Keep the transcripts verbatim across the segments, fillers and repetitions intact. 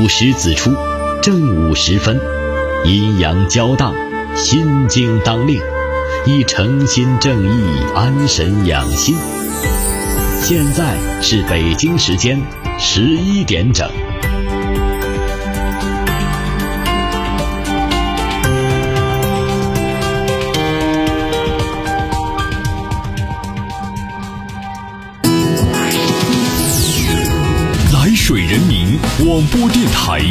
时子出，正午时分，阴阳交荡，心经当令，以诚心正意安神养心。现在是北京时间十一点整。 来水人民广播电台，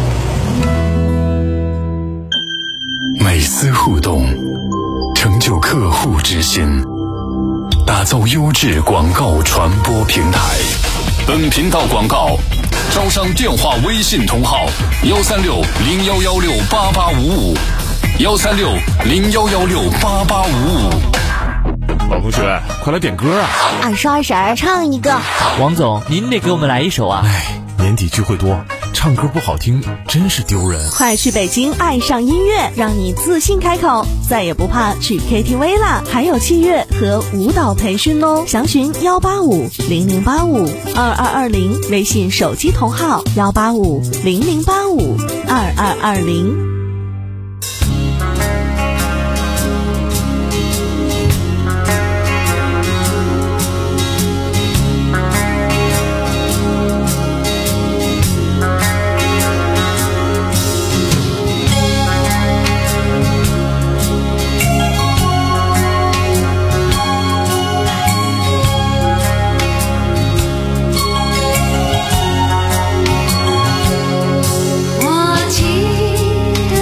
每丝互动，成就客户之心，打造优质广告传播平台。本频道广告招商电话微信同号：幺三六零幺幺六八八五五，幺三六零幺幺六八八五五。 老同学，快来点歌啊！ 二叔二婶儿唱一个。 王总，您得给我们来一首啊！ 哎，年底聚会多，唱歌不好听真是丢人。 快去北京爱上音乐，让你自信开口，再也不怕去 K T V 啦！还有器乐和舞蹈培训哦，详询幺八五零零八五二二二零，微信手机同号幺八五零零八五二二二零。 我记得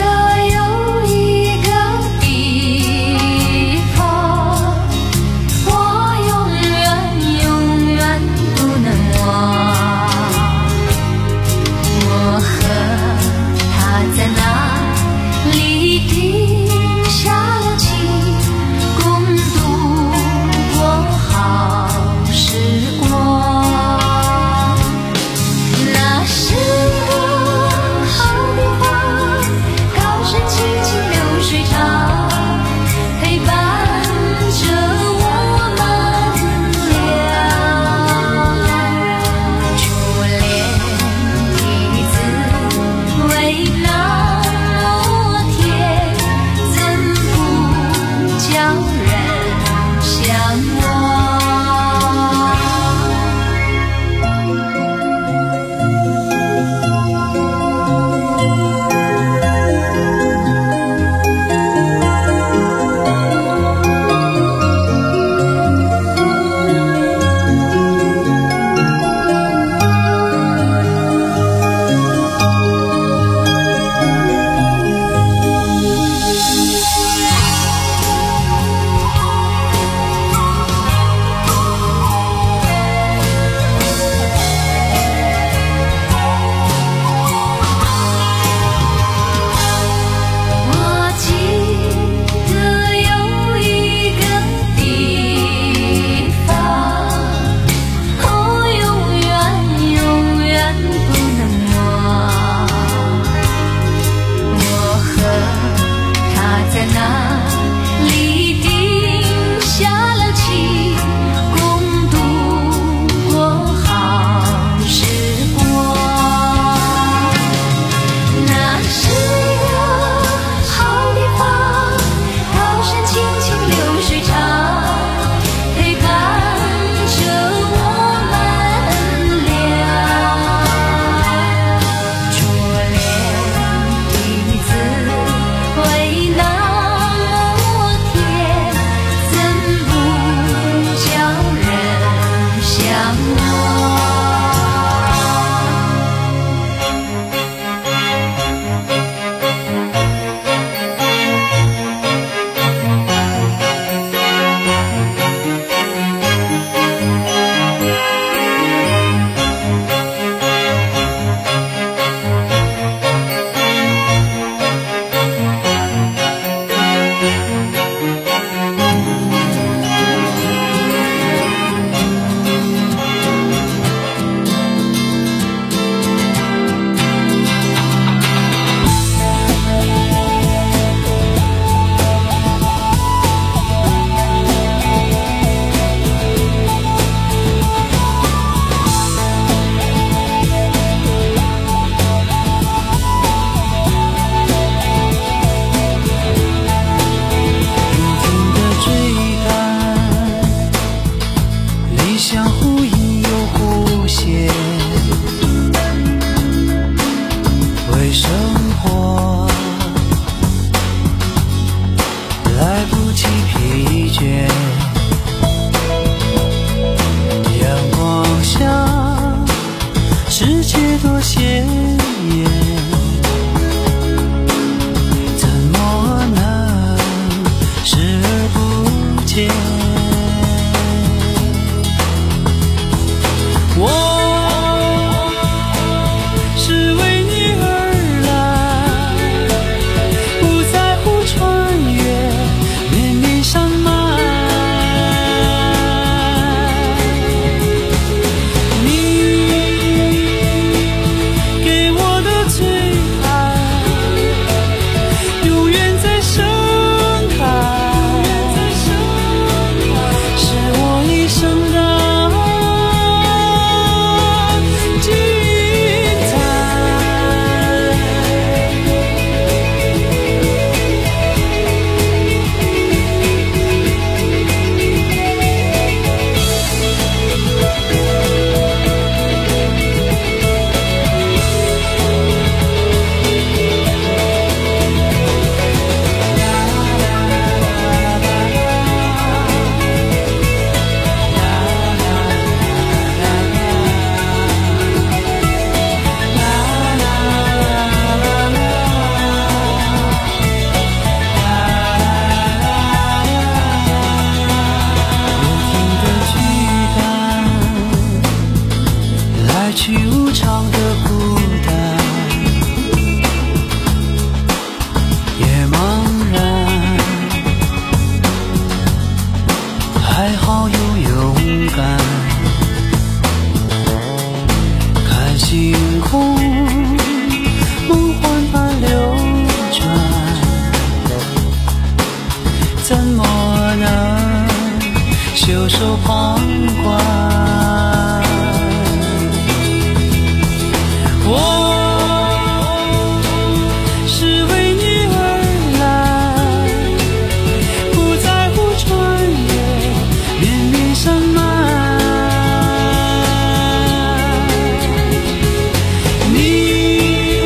不起疲倦。阳光下世界多鲜艳，怎么能视而不见？我是为你而来，不在乎穿越绵绵山脉。你给我的最爱，永远在盛开，是我一生的去无常的孤单，也茫然，还好有勇敢，看星空梦幻般流转，怎么能袖手旁观？我是为你而来，不在乎穿越绵绵山脉。你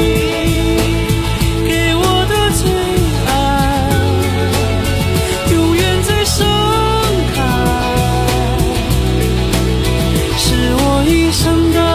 给我的最爱，永远在盛开，是我一生的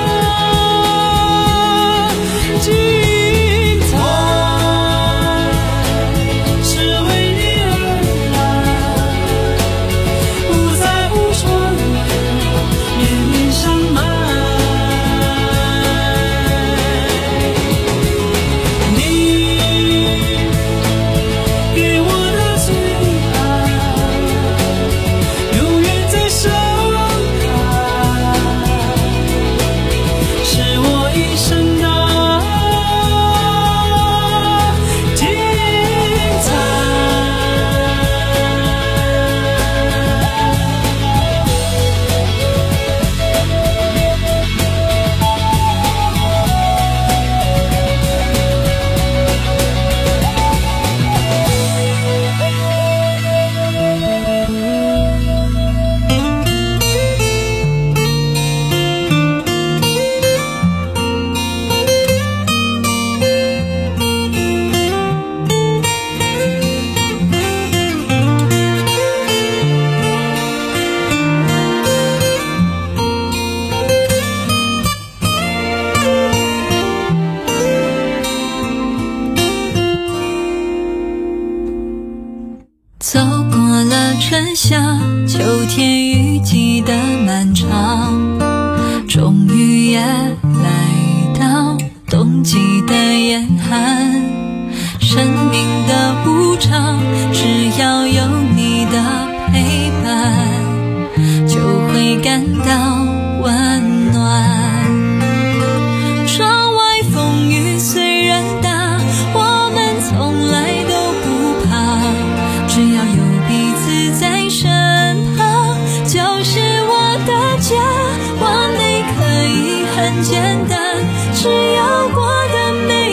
走过了春夏秋天雨季的漫长，终于也来到冬季的严寒。生命的无常，只要有你的陪伴，就会感到温暖。窗外风雨虽然大，我们从来都不怕，只要有彼此在身旁，就是我的家。完美可以很简单，只要过得美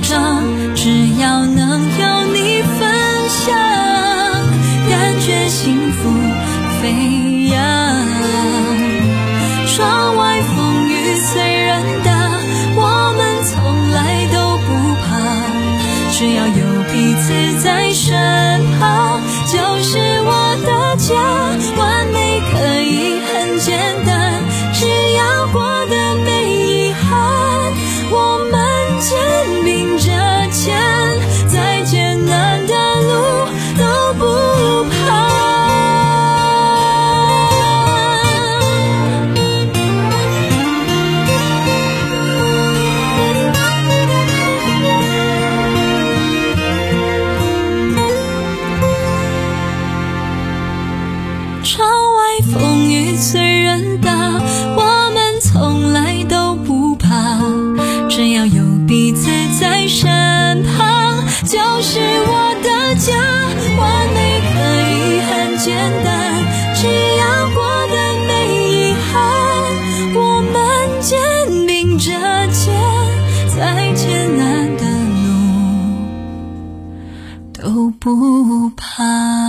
长，只要能有你分享，感觉幸福飞扬。窗外风雨虽然大，我们从来都不怕，只要有彼此在身旁，就是我的家。完美可以很简单，只要过得没遗憾，我们肩并着肩，再艰难的路都不怕。窗外风雨虽然大，我们从来都不怕，只要有彼此在身旁，就是我的家。完美可以很简单，只要过得没遗憾，我们肩并着肩，再艰难的路都不怕。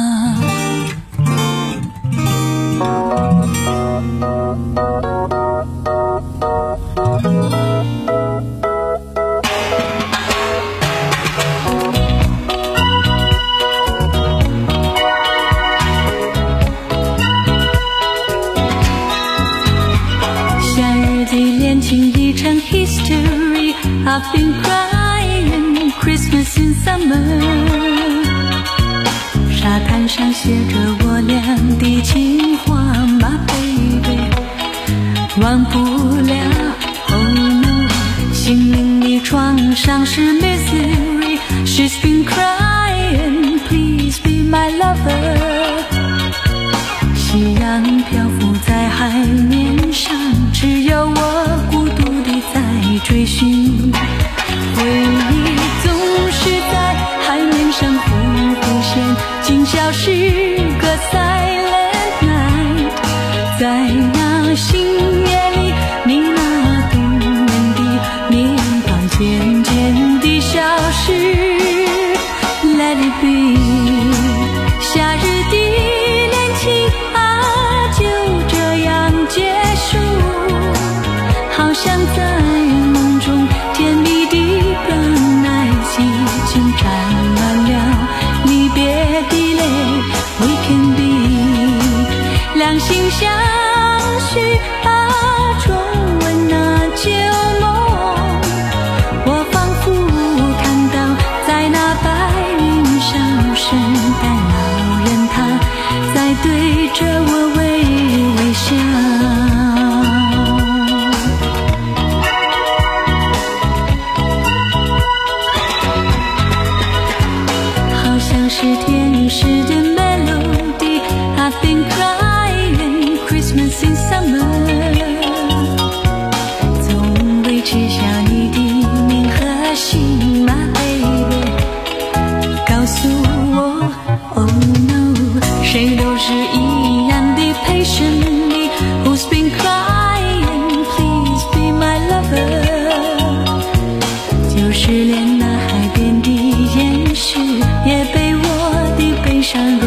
夏日的恋情已成 history, I've been crying Christmas in summer。沙滩上写着我俩的情话 My baby 忘不了 Oh no 心灵的创伤是 misery She's been crying Please be my lover 夕阳漂浮在海面上只有我孤独地在追寻回忆总是在海面上浮浮现竟消失个 silent night 在那星夜里你那动人的面庞渐渐地消失 Let it be 夏日的恋情啊就这样结束好像在梦中甜蜜的刚爱已经沾满了离别的泪 We can be 两心相许啊重温那旧梦我仿佛看到在那白云上圣诞老人他在对着我微微笑是天使的 melody I've been crying Christmas in summer 总为知晓你的名和姓 My baby 告诉我 Oh no 谁都是一样的 patiently Who's been crying Please be my lover 就是连那海边的岩石也被我的悲伤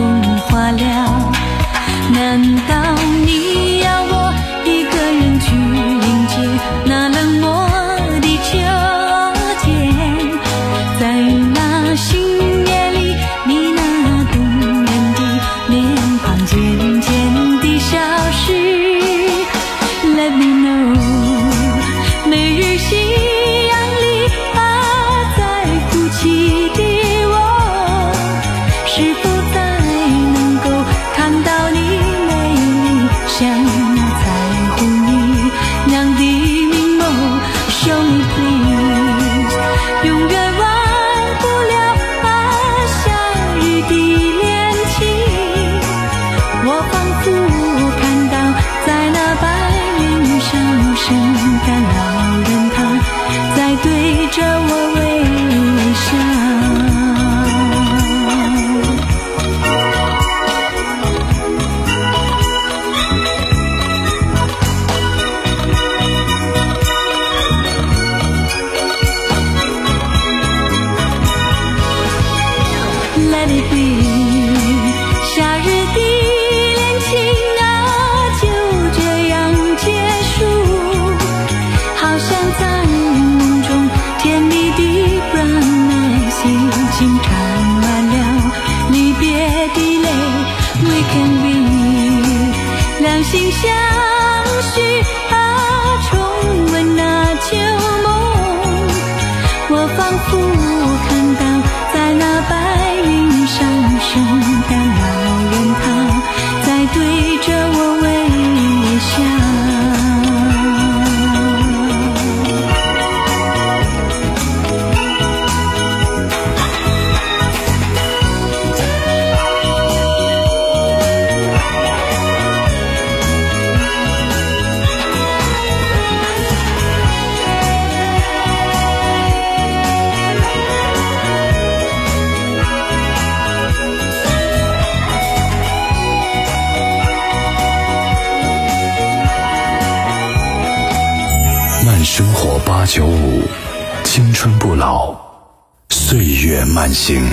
不让内心情长满了离别的泪。We can be 两心相许啊，重温那旧梦。我仿佛看到在那白云上升的老人，他在对着我微笑。 生活八九五，青春不老，岁月慢行。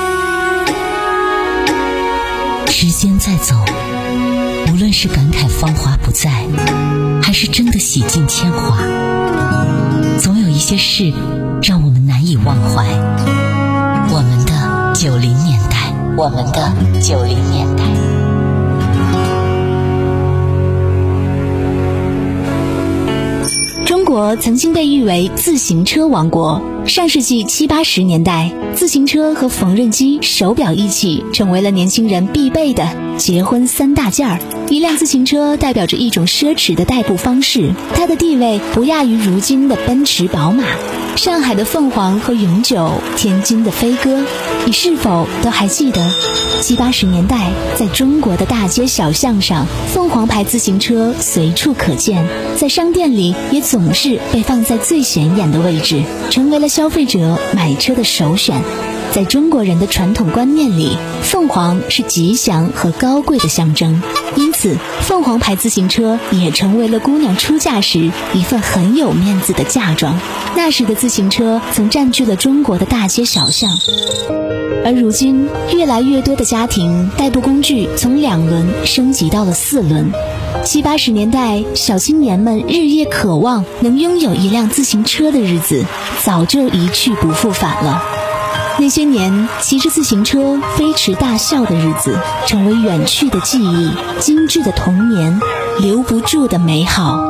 时间在走，无论是感慨芳华不再，还是真的洗尽铅华，总有一些事让我们难以忘怀。我们的九零年代，我们的九零年代。 中国曾经被誉为自行车王国。上世纪七八十年代，自行车和缝纫机、手表一起成为了年轻人必备的结婚三大件儿。一辆自行车代表着一种奢侈的代步方式，它的地位不亚于如今的奔驰、宝马。上海的凤凰和永久，天津的飞鸽，你是否都还记得？七八十年代，在中国的大街小巷上，凤凰牌自行车随处可见，在商店里也总是被放在最显眼的位置，成为了消费者买车的首选。在中国人的传统观念里，凤凰是吉祥和高贵的象征，因此凤凰牌自行车也成为了姑娘出嫁时一份很有面子的嫁妆。那时的自行车曾占据了中国的大街小巷，而如今越来越多的家庭代步工具从两轮升级到了四轮。七八十年代，小青年们日夜渴望能拥有一辆自行车的日子早就一去不复返了。那些年骑着自行车飞驰大笑的日子，成为远去的记忆，精致的童年，留不住的美好。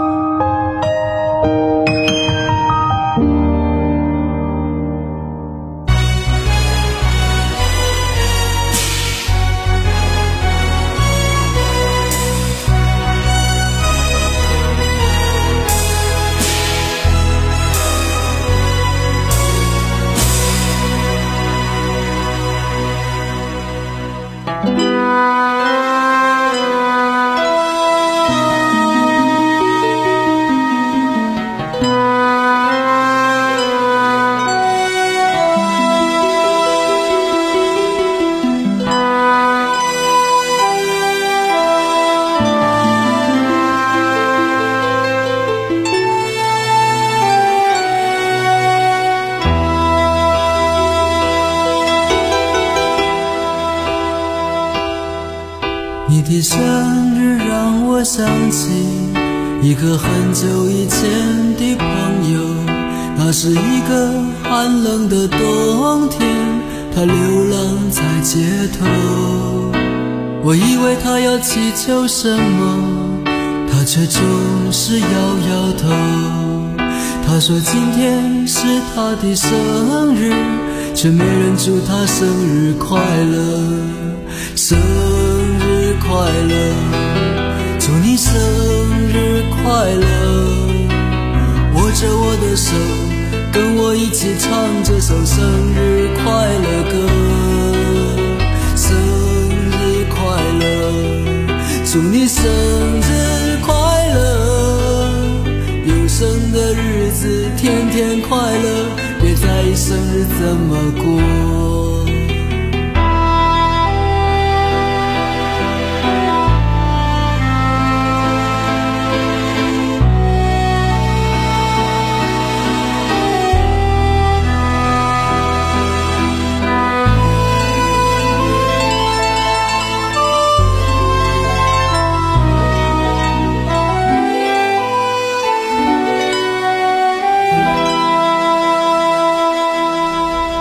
你的生日让我想起一个很久以前的朋友，那是一个寒冷的冬天，他流浪在街头。我以为他要祈求什么，他却总是摇摇头。他说今天是他的生日，却没人祝他生日快乐。生日快乐，祝你生日快乐，握着我的手，跟我一起唱这首生日快乐歌。生日快乐，祝你生日快乐，有生的日子天天快乐，别在意生日怎么过。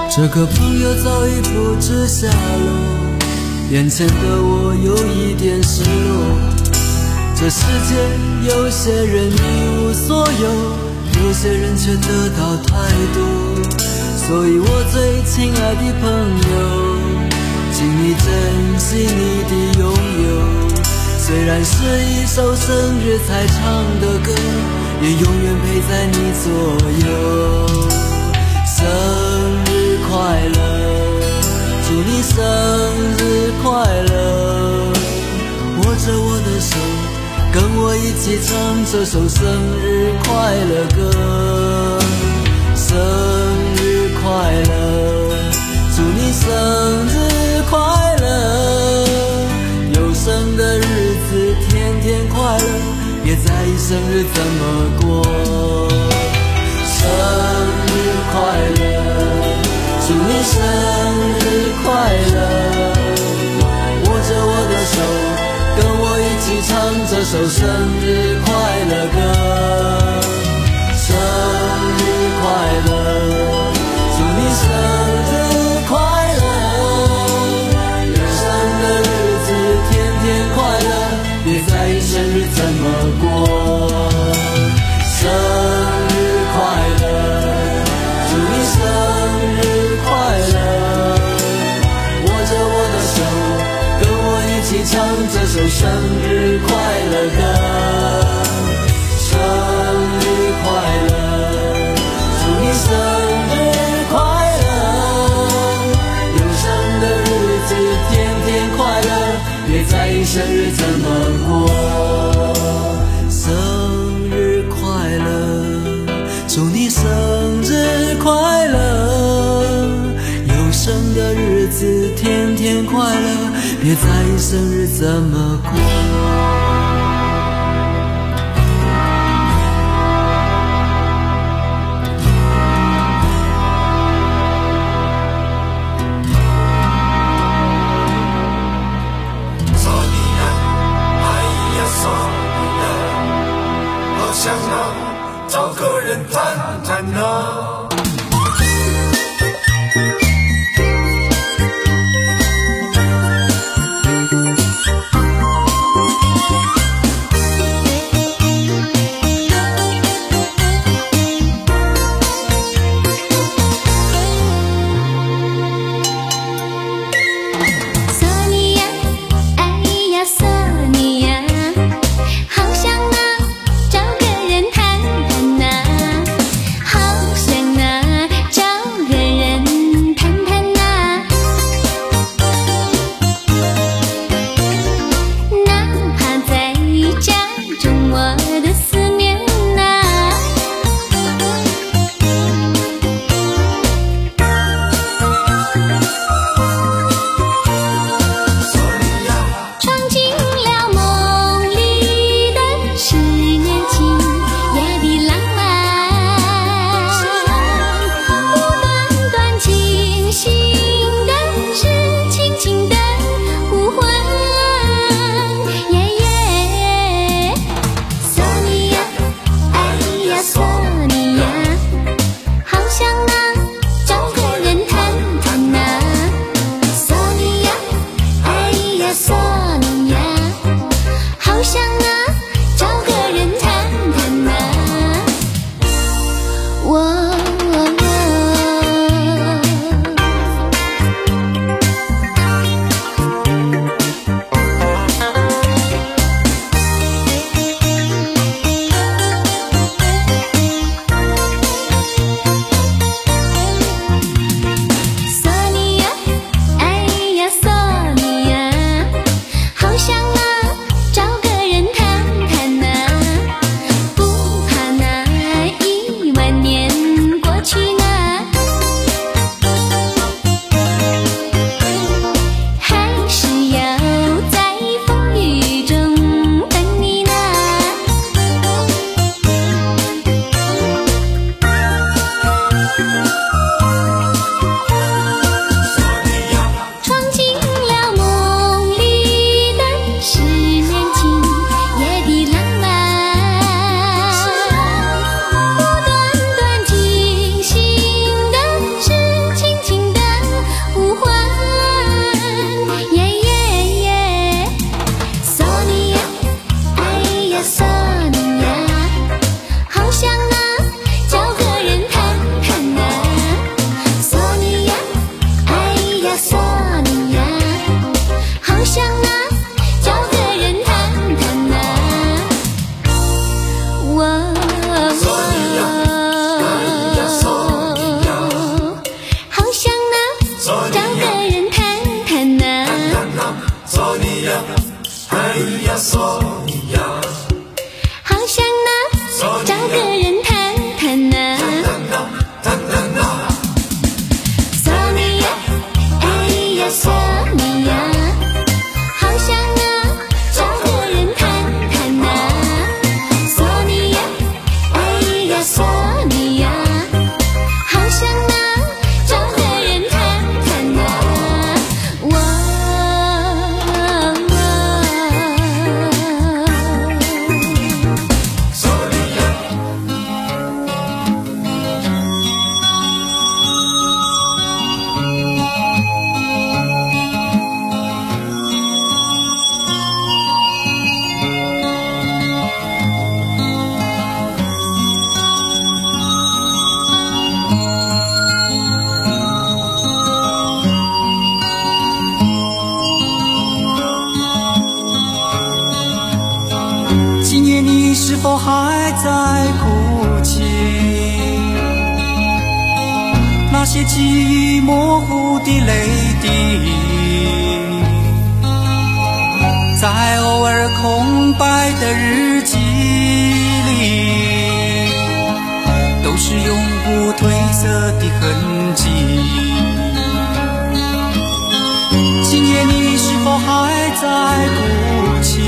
这个朋友早已不知下落，眼前的我有一点失落。这世界有些人一无所有，有些人却得到太多，所以我最亲爱的朋友，请你珍惜你的拥有。虽然是一首生日才唱的歌，也永远陪在你左右。生日快乐，祝你生日快乐，握着我的手，跟我一起唱这首生日快乐歌。生日快乐，祝你生日快乐，有生的日子天天快乐，别在意生日怎么过。生日快乐，祝你生日快乐，握着我的手，跟我一起唱这首生日快乐歌。生日快乐，祝你生日快乐，有生的日子天天快乐，别在意生日怎么过。生日快乐，祝你生日快乐，握着我的手，跟我一起唱这首生日快乐歌。生日快乐，祝你生日快乐，有生的日子天天快乐，别在意生日怎么过。生日快乐，祝你生日快乐，有生的日子天天快乐，别在意生日怎么过。 想啊，找个人谈谈啊。 找个人谈谈呐。 索尼娅，哎呀索尼娅， 好想呐，找个人谈谈呐。索尼娅，哎呀索尼娅，好想呐，找个人谈谈呐。索尼娅，哎呀索尼娅，好想呐，找个人谈谈呐。我。 今夜你是否还在哭泣？那些记忆模糊的泪滴，在偶尔空白的日记里，都是永不褪色的痕迹。今夜你是否还在哭泣？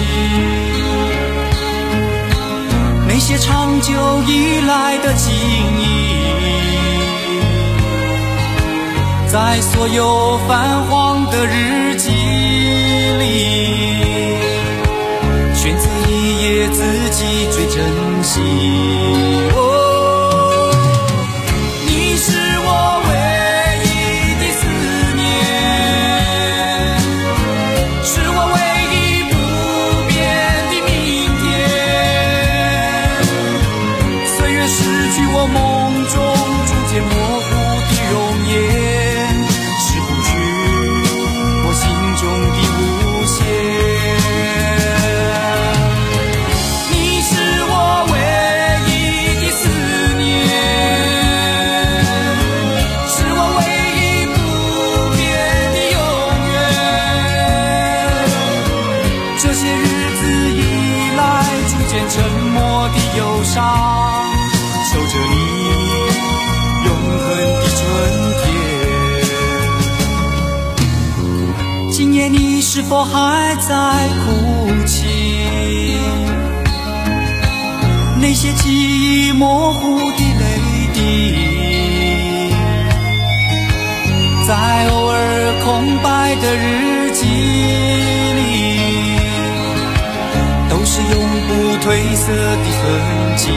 那些长久以来的记忆，在所有泛黄的日记里，选择一页自己最珍惜。哦，你是我唯一的思念，是我唯一不变的明天。岁月失去我梦中逐渐模糊的容颜，是不去我心中的无限。你是我唯一的思念，是我唯一不变的永远。这些日子以来逐渐沉默的忧伤，守着你永恒的春天。今夜你是否还在哭泣？那些记忆模糊的泪滴，在偶尔空白的日记里，都是永不褪色的痕迹。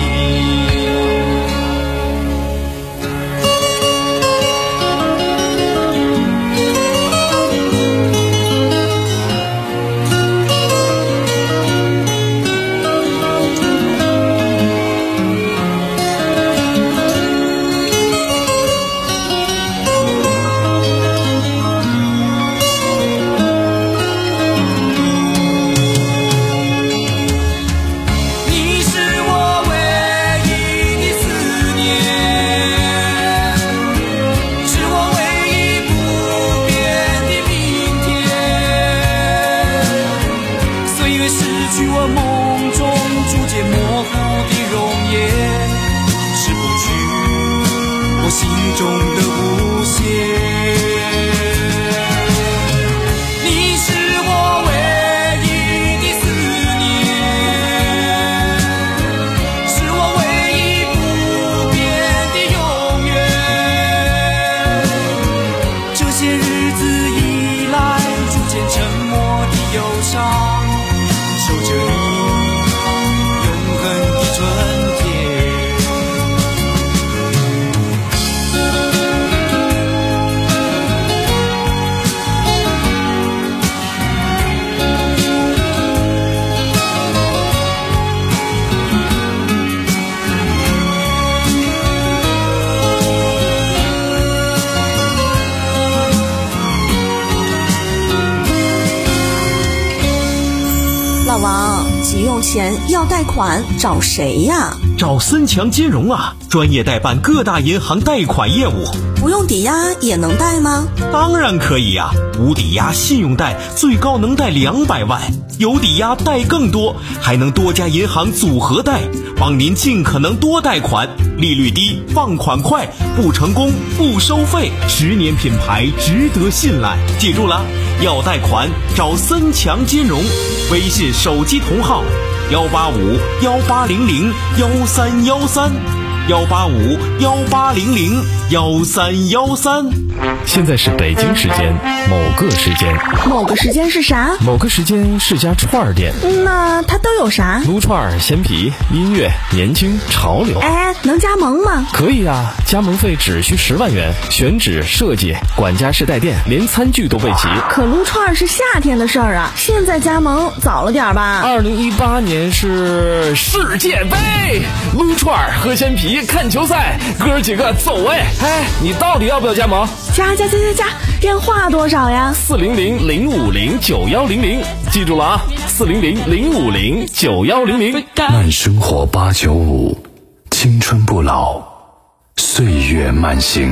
急用钱要贷款找谁呀？ 找森强金融啊，专业代办各大银行贷款业务。 不用抵押也能贷吗？ 当然可以呀、啊，无抵押信用贷最高能贷两百万，有抵押贷更多，还能多家银行组合贷，帮您尽可能多贷款，利率低，放款快，不成功不收费，十年品牌值得信赖。记住了，要贷款找森强金融，微信手机同号幺八五幺八零零幺三幺三，幺八五幺八零零幺三幺三。 现在是北京时间某个时间， 某个时间是啥？ 某个时间是家串儿店。 那它都有啥？ 撸串、鲜皮、音乐、年轻、潮流。 哎，能加盟吗？ 可以啊，加盟费只需十万元，选址、设计、管家式带电，连餐具都备齐。 可撸串是夏天的事儿啊，现在加盟早了点吧？ 二零一八年是世界杯，撸串、喝鲜皮、看球赛，哥儿几个走哎！哎，你到底要不要加盟？ 加加加加加，电话多少呀？ 四零零零五零九幺零零，记住了啊，四零零零五零九幺零零。 慢生活八九五，青春不老，岁月慢行。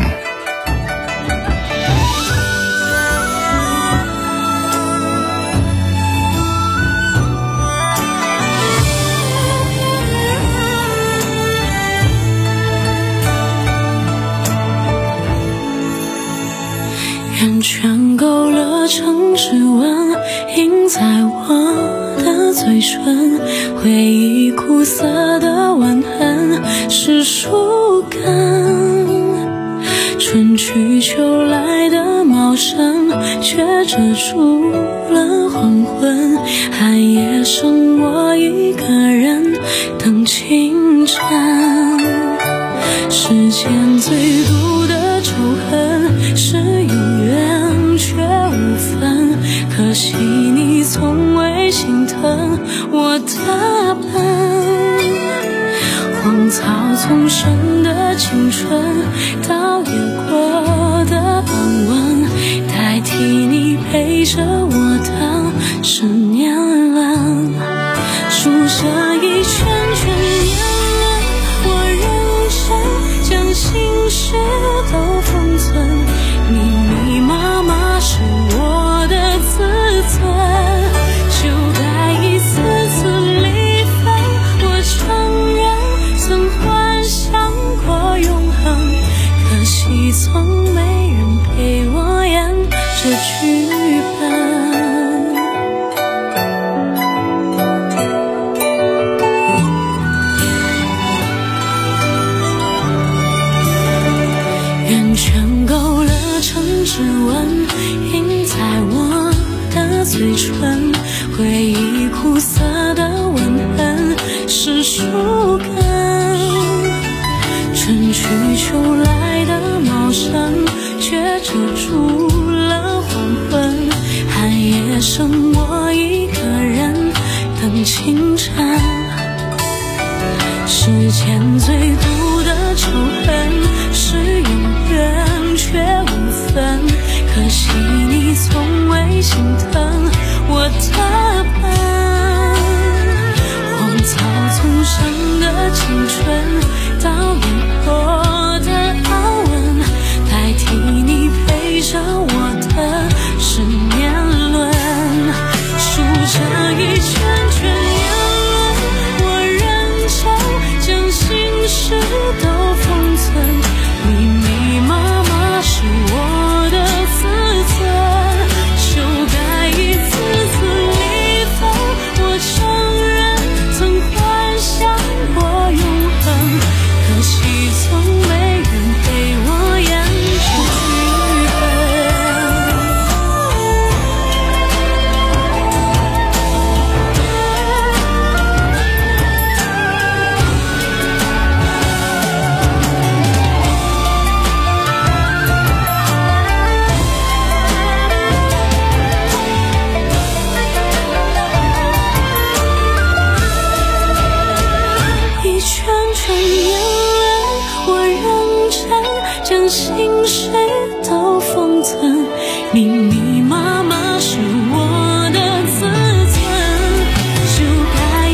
圆圈勾勒成指纹，印在我的嘴唇，回忆苦涩的吻痕是树根，春去秋来的茂盛却遮住了黄昏，寒夜剩我一个人等清晨，世间最毒的仇恨是有缘却无分，可惜你从未心疼我的笨，荒草丛生的青春，倒也过的安稳，代替你陪着我的是年轮，数着一圈圈年轮，我认真将心事都封存，密密麻麻是我的自尊，就该一次次离分，我承认曾幻想过永恒，可惜从没人陪我演这剧本。圆圈勾勒成指纹，印在我的嘴唇，回忆苦涩的吻痕是树根，春去秋来的茂盛却遮住了黄昏，寒夜剩我一个人等清晨，世间最毒的仇恨是有缘却无分，可惜你从未心疼我的笨，荒草丛生的青春，倒也过的安稳，代替你陪着我的是年轮，数着一圈圈年轮，我认真将心事都封存，密密麻麻是我的自尊，就该一次次离分，我承认曾幻想过永恒，可惜从没人陪我演这剧本。一圈圈年轮，我认真将心事都封存，密密麻麻是我的自尊，就该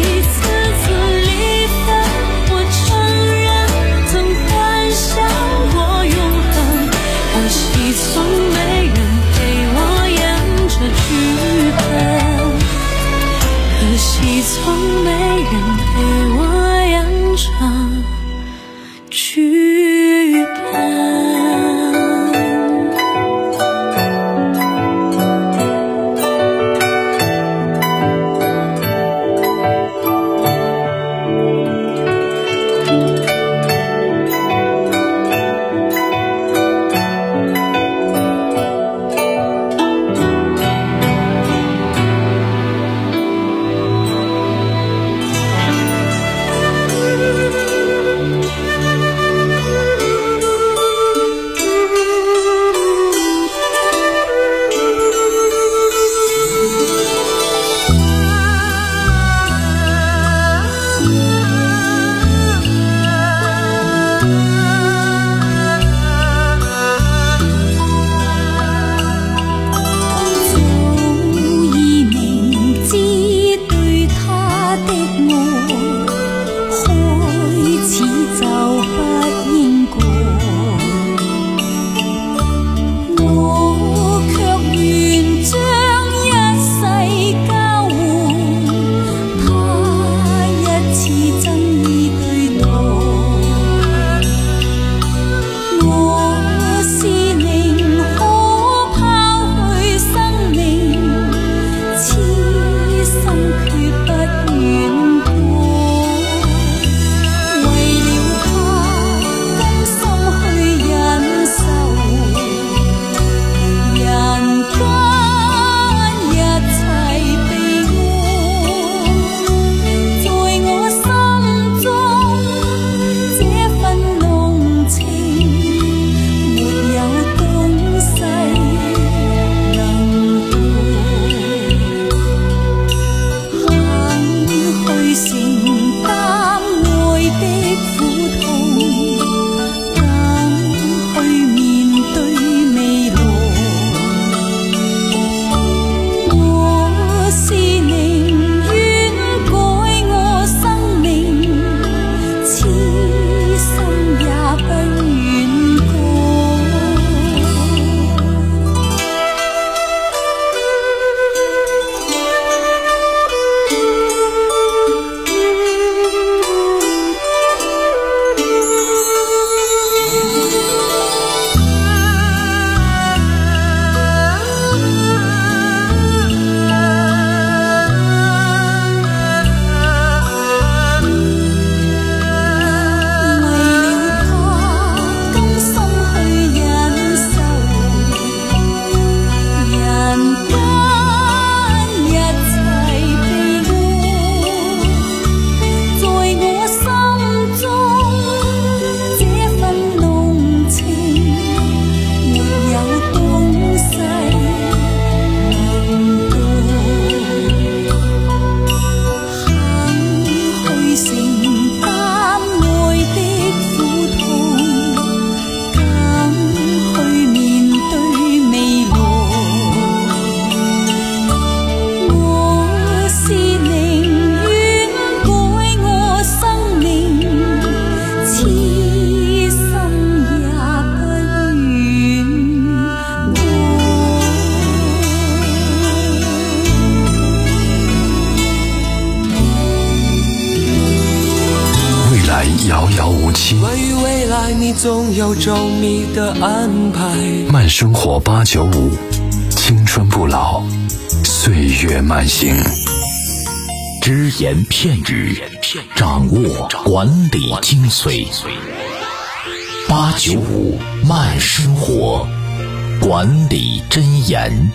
总有周密的安排。 慢生活八九五，青春不老，岁月慢行。 只言片语，掌握管理精髓。八九五慢生活，管理箴言。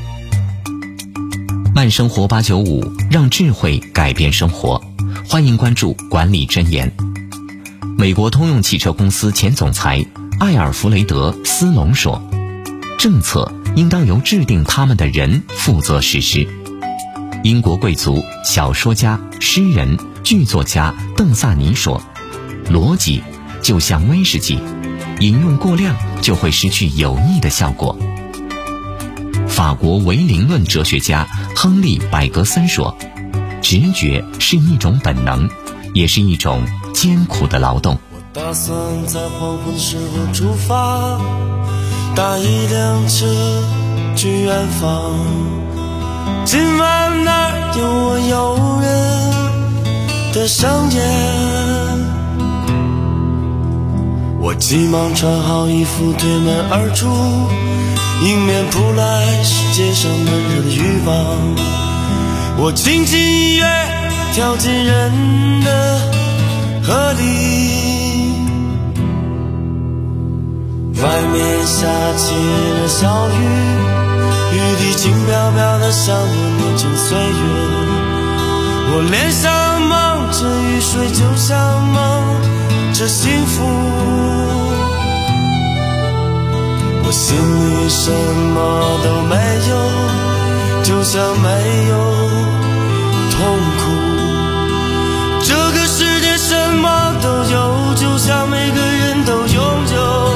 慢生活八九五，让智慧改变生活。欢迎关注管理箴言。美国通用汽车公司前总裁艾尔弗雷德·斯隆说，政策应当由制定他们的人负责实施。英国贵族、小说家、诗人、剧作家邓萨尼说，逻辑就像威士忌，饮用过量就会失去有益的效果。法国唯灵论哲学家亨利·百格森说，直觉是一种本能，也是一种艰苦的劳动。 我打算在黄昏时候出发，搭一辆车去远方，今晚那儿有我诱人的盛宴。我急忙穿好衣服推门而出，迎面扑来世界上闷热的欲望。我轻轻一跃跳进人的河里，外面下起了小雨，雨滴轻飘飘的像我年轻岁月。我脸上蒙着雨水，就像蒙着幸福。我心里什么都没有，就像没有痛苦。这个世界什么都有，就像每个人都拥有。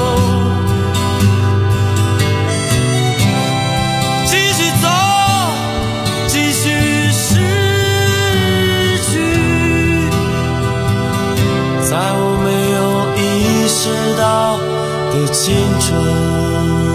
继续走，继续失去，在我没有意识到的青春。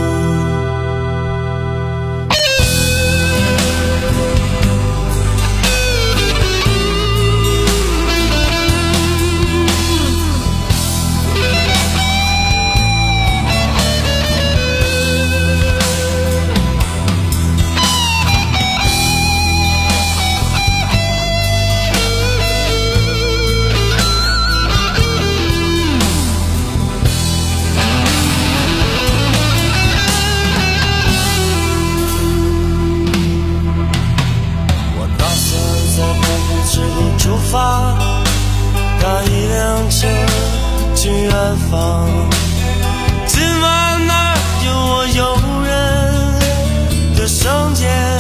搭一辆车去远方，今晚那儿有我诱人的盛宴。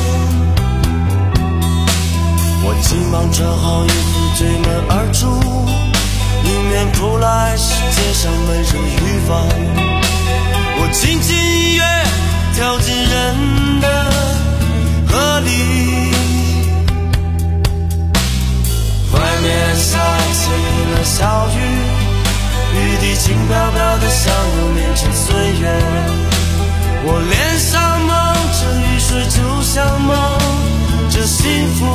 我急忙穿好衣服推门而出，迎面扑来世界上闷热的欲望。我轻轻一跃跳进人的河里，外面下起了小雨，雨滴轻飘飘的像我年轻岁月。我脸上蒙着雨水，就像蒙着幸福。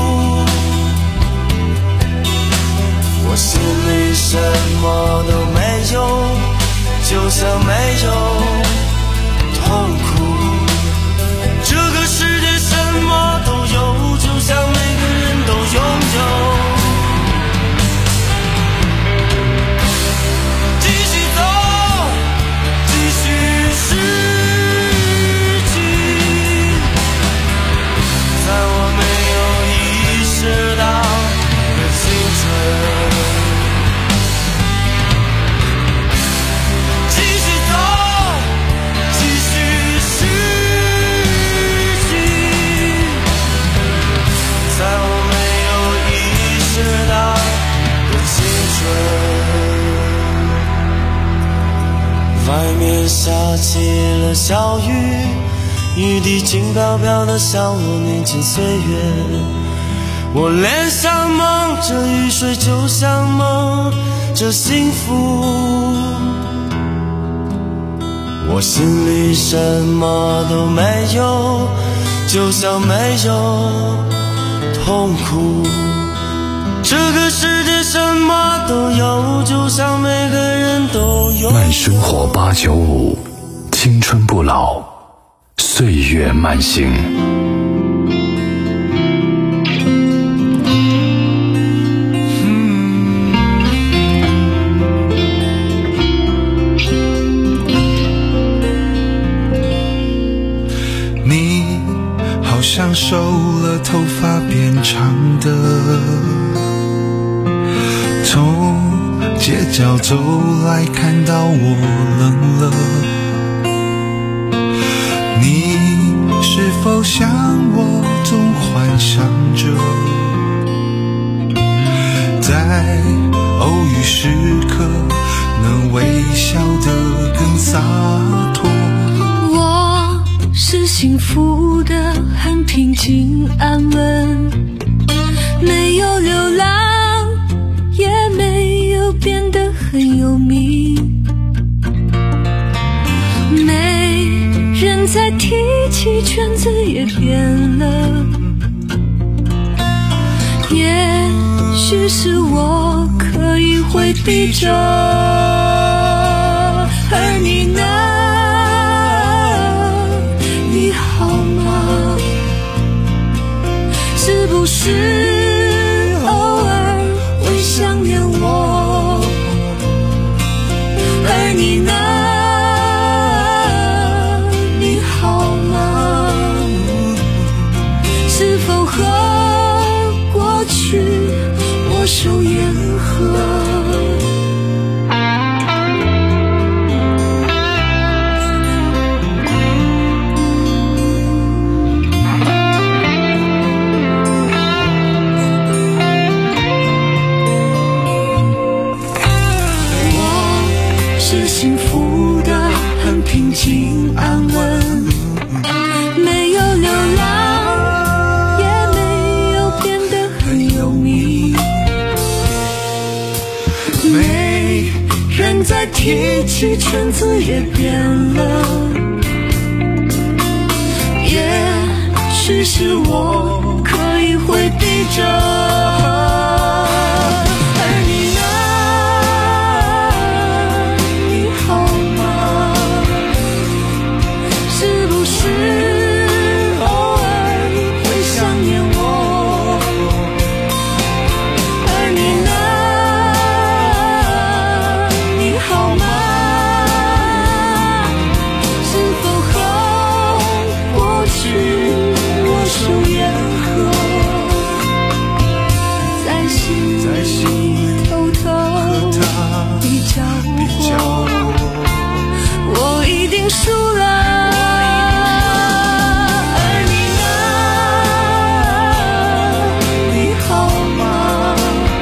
我心里什么都没有，就像没有痛苦。这个世界什么都有，就像每个人都拥有。外面下起了小雨，雨滴轻飘飘的像我年轻岁月。我脸上蒙着雨水，就像蒙着幸福。我心里什么都没有，就像没有痛苦。 这个世界什么都有，就像每个人都有。 慢生活八九五，青春不老，岁月慢行。 好像瘦了，头发变长的，从街角走来，看到我冷了。你是否像我，总幻想着在偶遇时刻能微笑得更洒脱？ 我是幸福的，很平静安稳，没有流浪，也没有变得很有名。没人再提起，圈子也变了，也许是我刻意回避着。而你呢？你好吗？是不是偶尔会想念我？而你呢？你好吗？是否和过去握手言和？幸福的很平静安稳，没有流浪，也没有变得很有名。没人再提起，圈子也变了，也许是我刻意回避着。我一定输了，而你呢？你好吗？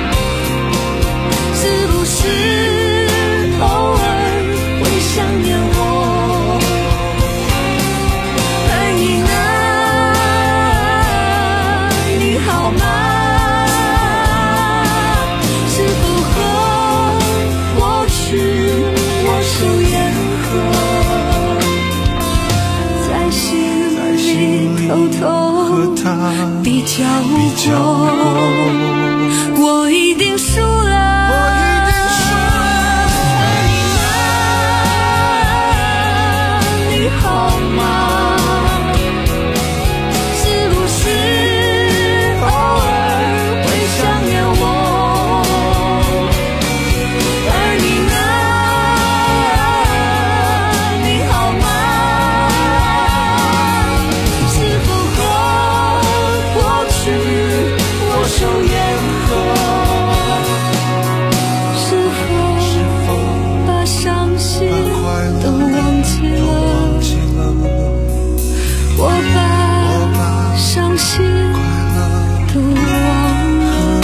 是不是偶尔会想念我？而你呢？你好吗？是否和过去握手言和？偷偷比较过，我一定输了。而你呢？你好吗？是不是偶尔会想念我？而你呢？你好吗？手言和，是否把伤心都忘记了？我把伤心都忘了。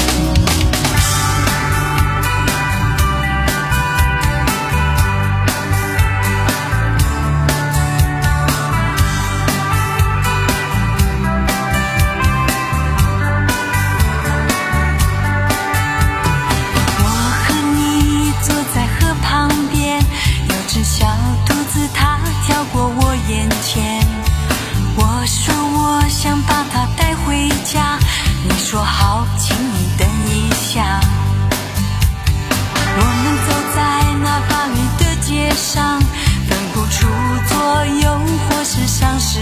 说好，请你等一下。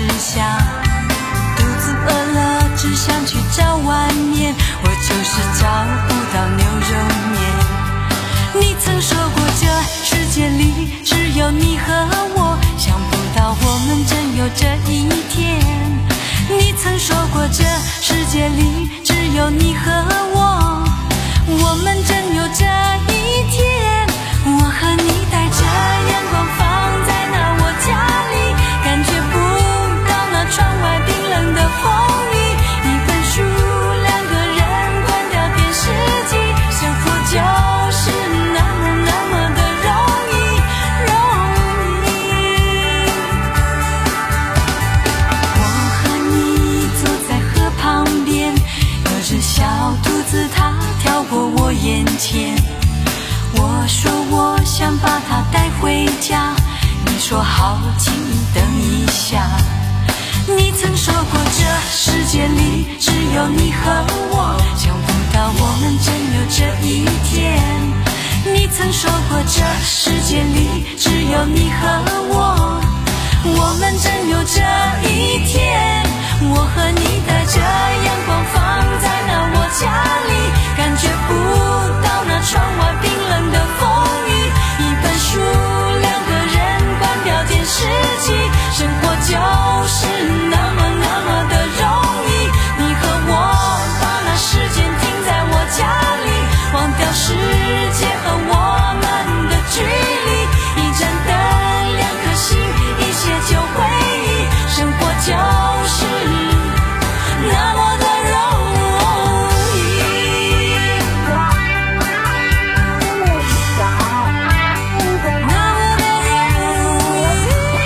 下，肚子饿了只想去找碗面，我就是找不到牛肉面。你曾说过这世界里只有你和我，想不到我们真有这一天。你曾说过这世界里只有你和我，我们真有这一天。我和你带着阳光放在那我家里，感觉不到那窗外冰冷的风雨。一本书，两个人，关掉电视机，生活就是那么那么的容易容易。我和你坐在河旁边，有只小兔子它跳过我眼前，我说我想把它带回家，你说好，请你等一下。你曾说过这世界里只有你和我，想不到我们真有这一天。你曾说过这世界里只有你和我，我们真有这一天。我和你带着阳光放在那我家里，感觉不到那窗外冰冷的风雨。一本书，两个人，关掉电视机，生活就是那么那么的容易。你和我把那时间停在我家里，忘掉世界和我们的距离。一盏灯，两颗心，一些旧回忆，生活就是那么的容易，那么的容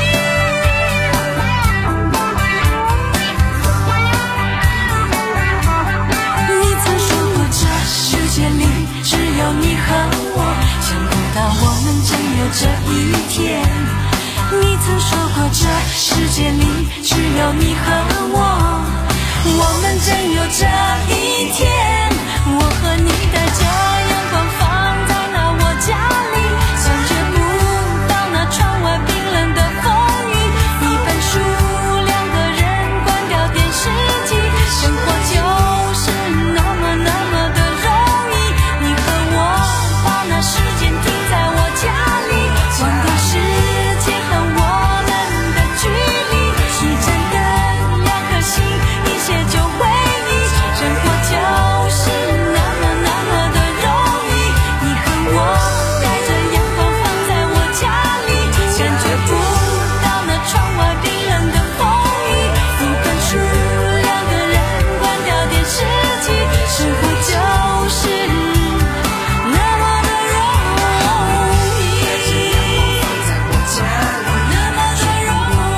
易。你曾说过这世界里只有你和我，想不到我们真有这一天。你曾说过这世界里只有你和我，我们真有这一天。我和你带着阳光放在那我家里，感觉不到那窗外冰冷的风雨。一本书，两个人，关掉电视机，生活就是那么那么的容易。你和我把那时间停在我家里，忘掉世界和我们的距离。一盏灯，两颗心，一些旧回忆，生活就是那么那么的容易。你和我带着阳光放在我家里，感觉不到那窗外冰冷的风雨。一本书，两个人，关掉电视机，生活就是那么的容易，那么的容易，那么的容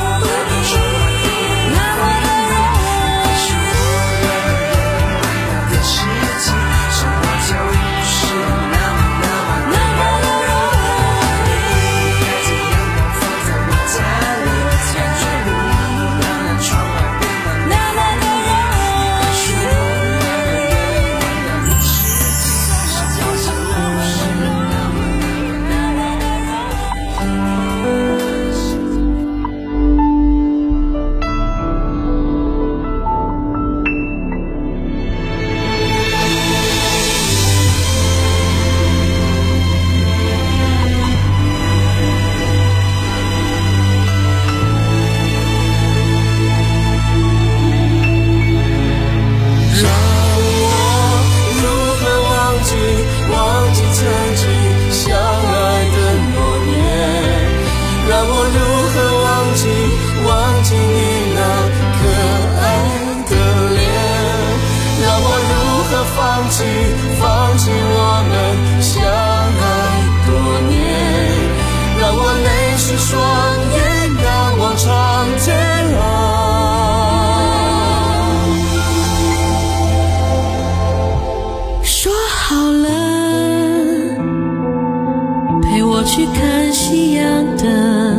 去看夕阳的，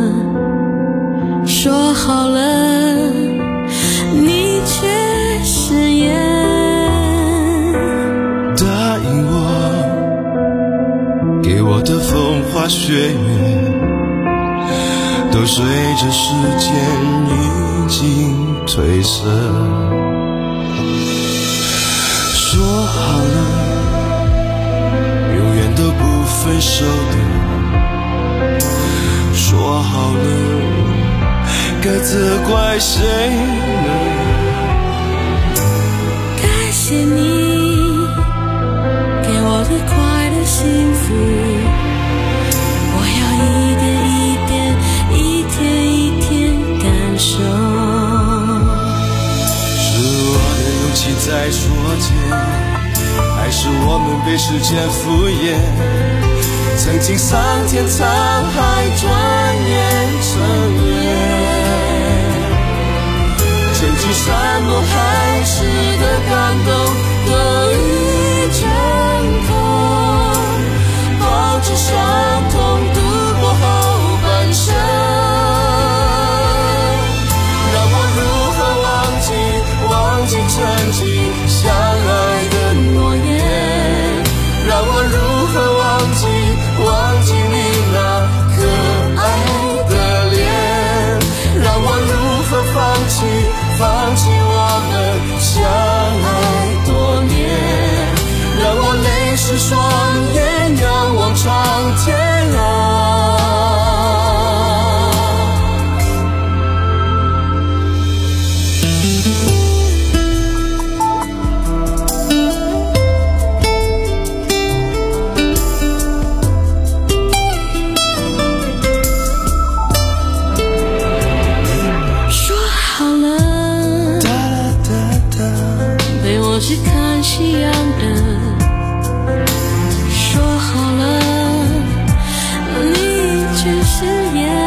说好了，你却食言。 答应我，给我的风花雪月，都随着时间一经褪色。说好了永远都不分手的，说好了该责怪谁呢？ 感谢你给我的快乐幸福，我要一点一点一天一天感受。 是我的勇气在说谎，还是我们被时间敷衍？曾经桑田沧海转眼成烟，曾经山盟海誓的感动都已成空，抱着伤痛度过后半生。让我如何忘记忘记曾经相爱的诺言，让我如何忘记忘记你那可爱的脸，让我如何放弃放弃我们相爱多年，让我泪湿双眼仰望长天啊。 是看夕阳的，说好了你去誓言，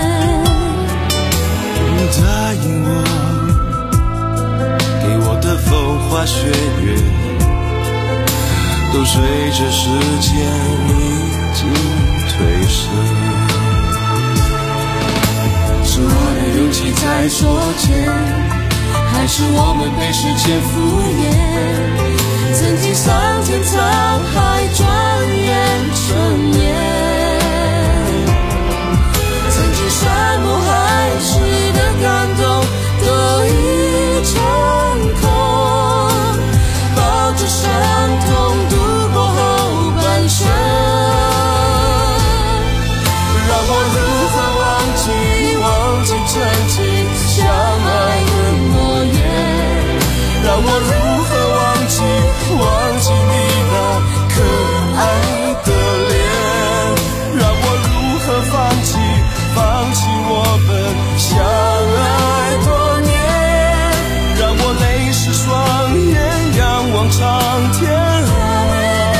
答应我给我的风花雪月都随着时间已经褪色。是我的勇气在说谎，还是我们被时间敷衍？曾经桑田沧海转眼成烟，曾经山盟海誓的感动都已成空，抱着伤痛度过后半生。让我如何忘记忘记曾经相爱的诺言，让我如何忘记忘记你那可爱的脸，让我如何放弃放弃我们相爱多年，让我泪湿双眼仰望长天啊。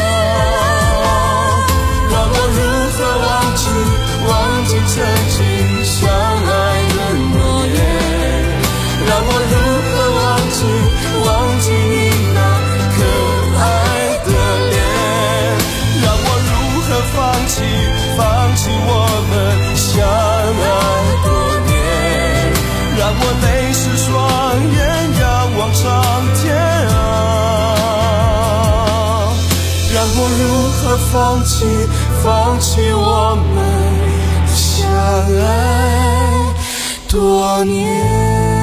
让我如何忘记忘记曾经相爱的诺言，让我如何忘记忘记你那可爱的脸，让我如何放弃放弃我们相爱多年，让我泪湿双眼仰望长天啊。让我如何放弃放弃我们相爱多年。